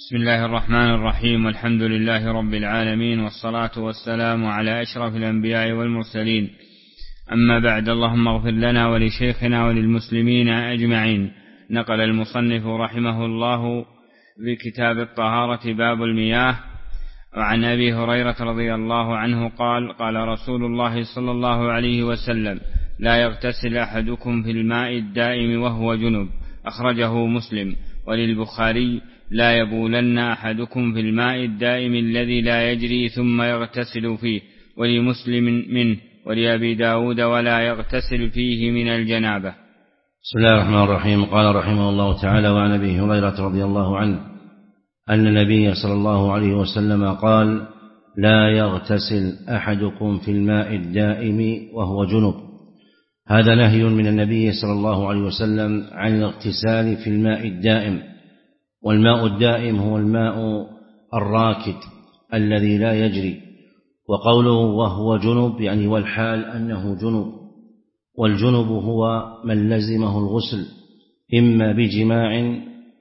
بسم الله الرحمن الرحيم، والحمد لله رب العالمين، والصلاة والسلام على أشرف الأنبياء والمرسلين. أما بعد، اللهم اغفر لنا ولشيخنا وللمسلمين أجمعين. نقل المصنف رحمه الله في كتاب الطهارة باب المياه، وعن أبي هريرة رضي الله عنه قال: قال رسول الله صلى الله عليه وسلم: لا يغتسل أحدكم في الماء الدائم وهو جنب. أخرجه مسلم. وللبخاري: لا يبولن أحدكم في الماء الدائم الذي لا يجري ثم يغتسل فيه. ولمسلم منه. ولأبي داود: ولا يغتسل فيه من الجنابة. بسم الله الرحمن الرحيم. قال رحمه الله تعالى: وعن أبي هريرة رضي الله عنه أن النبي صلى الله عليه وسلم قال: لا يغتسل أحدكم في الماء الدائم وهو جنب. هذا نهي من النبي صلى الله عليه وسلم عن الاغتسال في الماء الدائم. والماء الدائم هو الماء الراكد الذي لا يجري. وقوله وهو جنب يعني والحال أنه جنب. والجنب هو من لزمه الغسل إما بجماع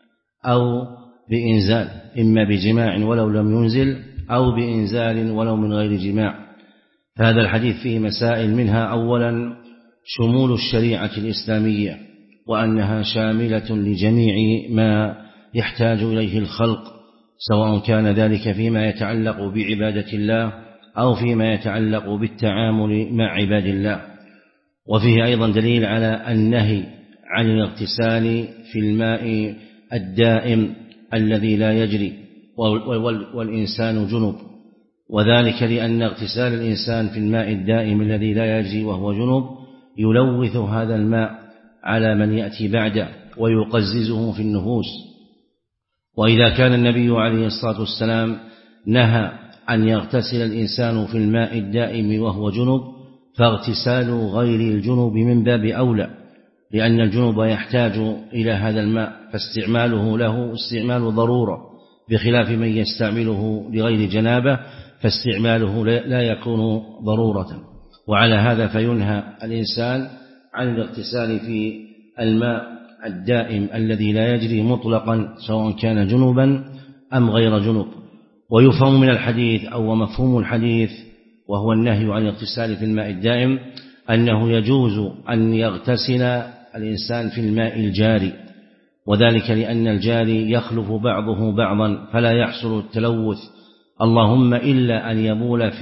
أو بإنزال، إما بجماع ولو لم ينزل، أو بإنزال ولو من غير جماع. فهذا الحديث فيه مسائل، منها أولا شمول الشريعة الإسلامية، وأنها شاملة لجميع ما يحتاج إليه الخلق، سواء كان ذلك فيما يتعلق بعبادة الله أو فيما يتعلق بالتعامل مع عباد الله. وفيه أيضا دليل على النهي عن الاغتسال في الماء الدائم الذي لا يجري والإنسان جنب، وذلك لأن اغتسال الإنسان في الماء الدائم الذي لا يجري وهو جنب يلوث هذا الماء على من يأتي بعده ويقززه في النفوس. وإذا كان النبي عليه الصلاة والسلام نهى أن يغتسل الإنسان في الماء الدائم وهو جنب، فاغتسال غير الجنب من باب أولى، لأن الجنب يحتاج إلى هذا الماء، فاستعماله له استعمال ضرورة، بخلاف من يستعمله لغير جنابه فاستعماله لا يكون ضرورة. وعلى هذا فينهى الإنسان عن الاغتسال في الماء الدائم الذي لا يجري مطلقا، سواء كان جنوبا أم غير جنوب. ويفهم من الحديث أو مفهوم الحديث، وهو النهي عن الاغتسال في الماء الدائم، أنه يجوز أن يغتسل الإنسان في الماء الجاري، وذلك لأن الجاري يخلف بعضه بعضا فلا يحصل التلوث، اللهم إلا أن يبول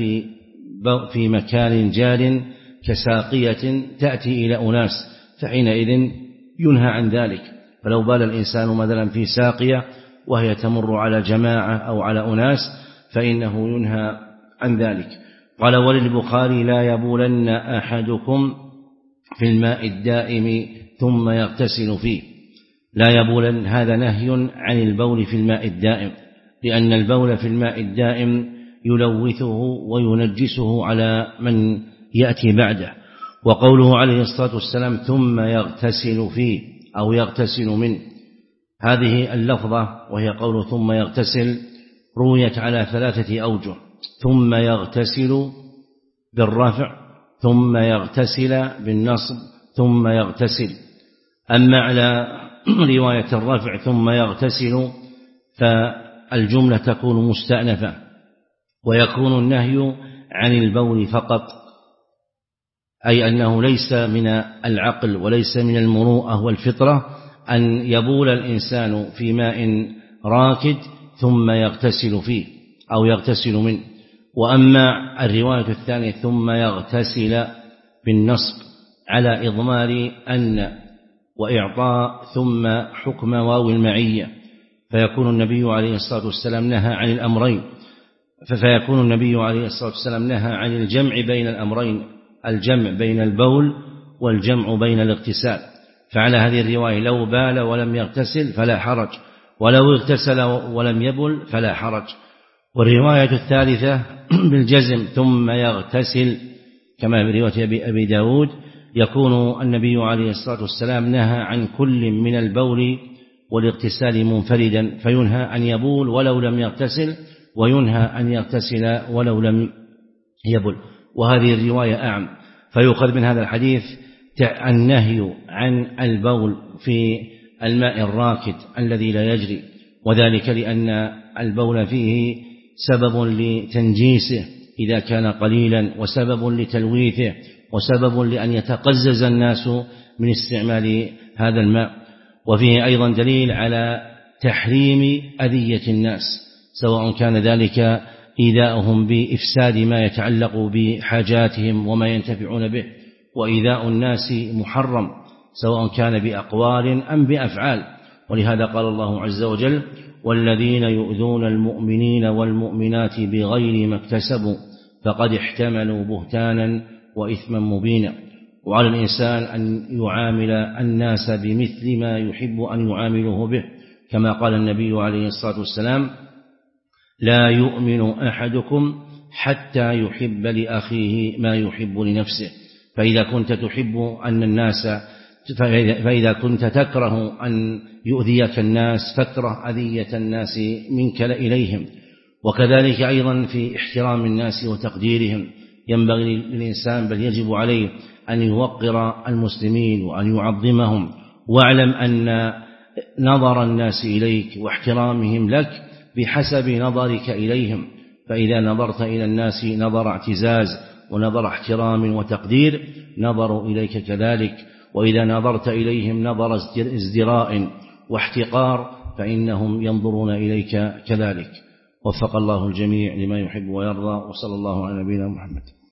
في مكان جار كساقية تأتي إلى أناس، فحينئذ ينهى عن ذلك. فلو بال الإنسان مثلا في ساقية وهي تمر على جماعة أو على أناس فإنه ينهى عن ذلك. قال: وللبخاري: لا يبولن أحدكم في الماء الدائم ثم يغتسل فيه. لا يبولن هذا نهي عن البول في الماء الدائم، لأن البول في الماء الدائم يلوثه وينجسه على من يأتي بعده. وقوله عليه الصلاة والسلام ثم يغتسل فيه أو يغتسل منه، هذه اللفظة وهي قوله ثم يغتسل رويت على 3 أوجه: ثم يغتسل بالرفع، ثم يغتسل بالنصب، ثم يغتسل. أما على رواية الرفع ثم يغتسل فالجملة تكون مستأنفة، ويكون النهي عن البول فقط، أي أنه ليس من العقل وليس من المروءة والفطرة أن يبول الإنسان في ماء راكد ثم يغتسل فيه أو يغتسل منه. وأما الرواية الثانية ثم يغتسل بالنصب على إضمار أن وإعطاء ثم حكم واو المعية، فيكون النبي عليه الصلاة والسلام نهى عن الأمرين، فيكون النبي عليه الصلاة والسلام نهى عن الجمع بين الأمرين، الجمع بين البول والجمع بين الاغتسال. فعلى هذه الرواية لو بال ولم يغتسل فلا حرج، ولو اغتسل ولم يبل فلا حرج. والرواية الثالثة بالجزم ثم يغتسل كما في رواية أبي داود، يكون النبي عليه الصلاة والسلام نهى عن كل من البول والاغتسال منفردا، فينهى أن يبول ولو لم يغتسل، وينهى أن يغتسل ولو لم يبل. وهذه الرواية أعم، فيؤخذ من هذا الحديث النهي عن البول في الماء الراكد الذي لا يجري، وذلك لأن البول فيه سبب لتنجيسه إذا كان قليلا، وسبب لتلويثه، وسبب لأن يتقزز الناس من استعمال هذا الماء. وفيه أيضا دليل على تحريم أذية الناس، سواء كان ذلك إيذاؤهم بإفساد ما يتعلق بحاجاتهم وما ينتفعون به، وإيذاء الناس محرم سواء كان بأقوال أم بأفعال. ولهذا قال الله عز وجل: والذين يؤذون المؤمنين والمؤمنات بغير ما اكتسبوا فقد احتملوا بهتانا وإثما مبينا. وعلى الإنسان أن يعامل الناس بمثل ما يحب أن يعامله به، كما قال النبي عليه الصلاة والسلام: لا يؤمن أحدكم حتى يحب لأخيه ما يحب لنفسه. فإذا كنت تكره أن يؤذيك الناس فاكره أذية الناس منك إليهم. وكذلك أيضا في احترام الناس وتقديرهم، ينبغي للإنسان بل يجب عليه أن يوقر المسلمين وأن يعظمهم. واعلم أن نظر الناس إليك واحترامهم لك بحسب نظرك إليهم، فإذا نظرت إلى الناس نظر اعتزاز ونظر احترام وتقدير نظروا إليك كذلك، وإذا نظرت إليهم نظر ازدراء واحتقار فإنهم ينظرون إليك كذلك. وفق الله الجميع لما يحب ويرضى، وصلى الله على نبينا محمد.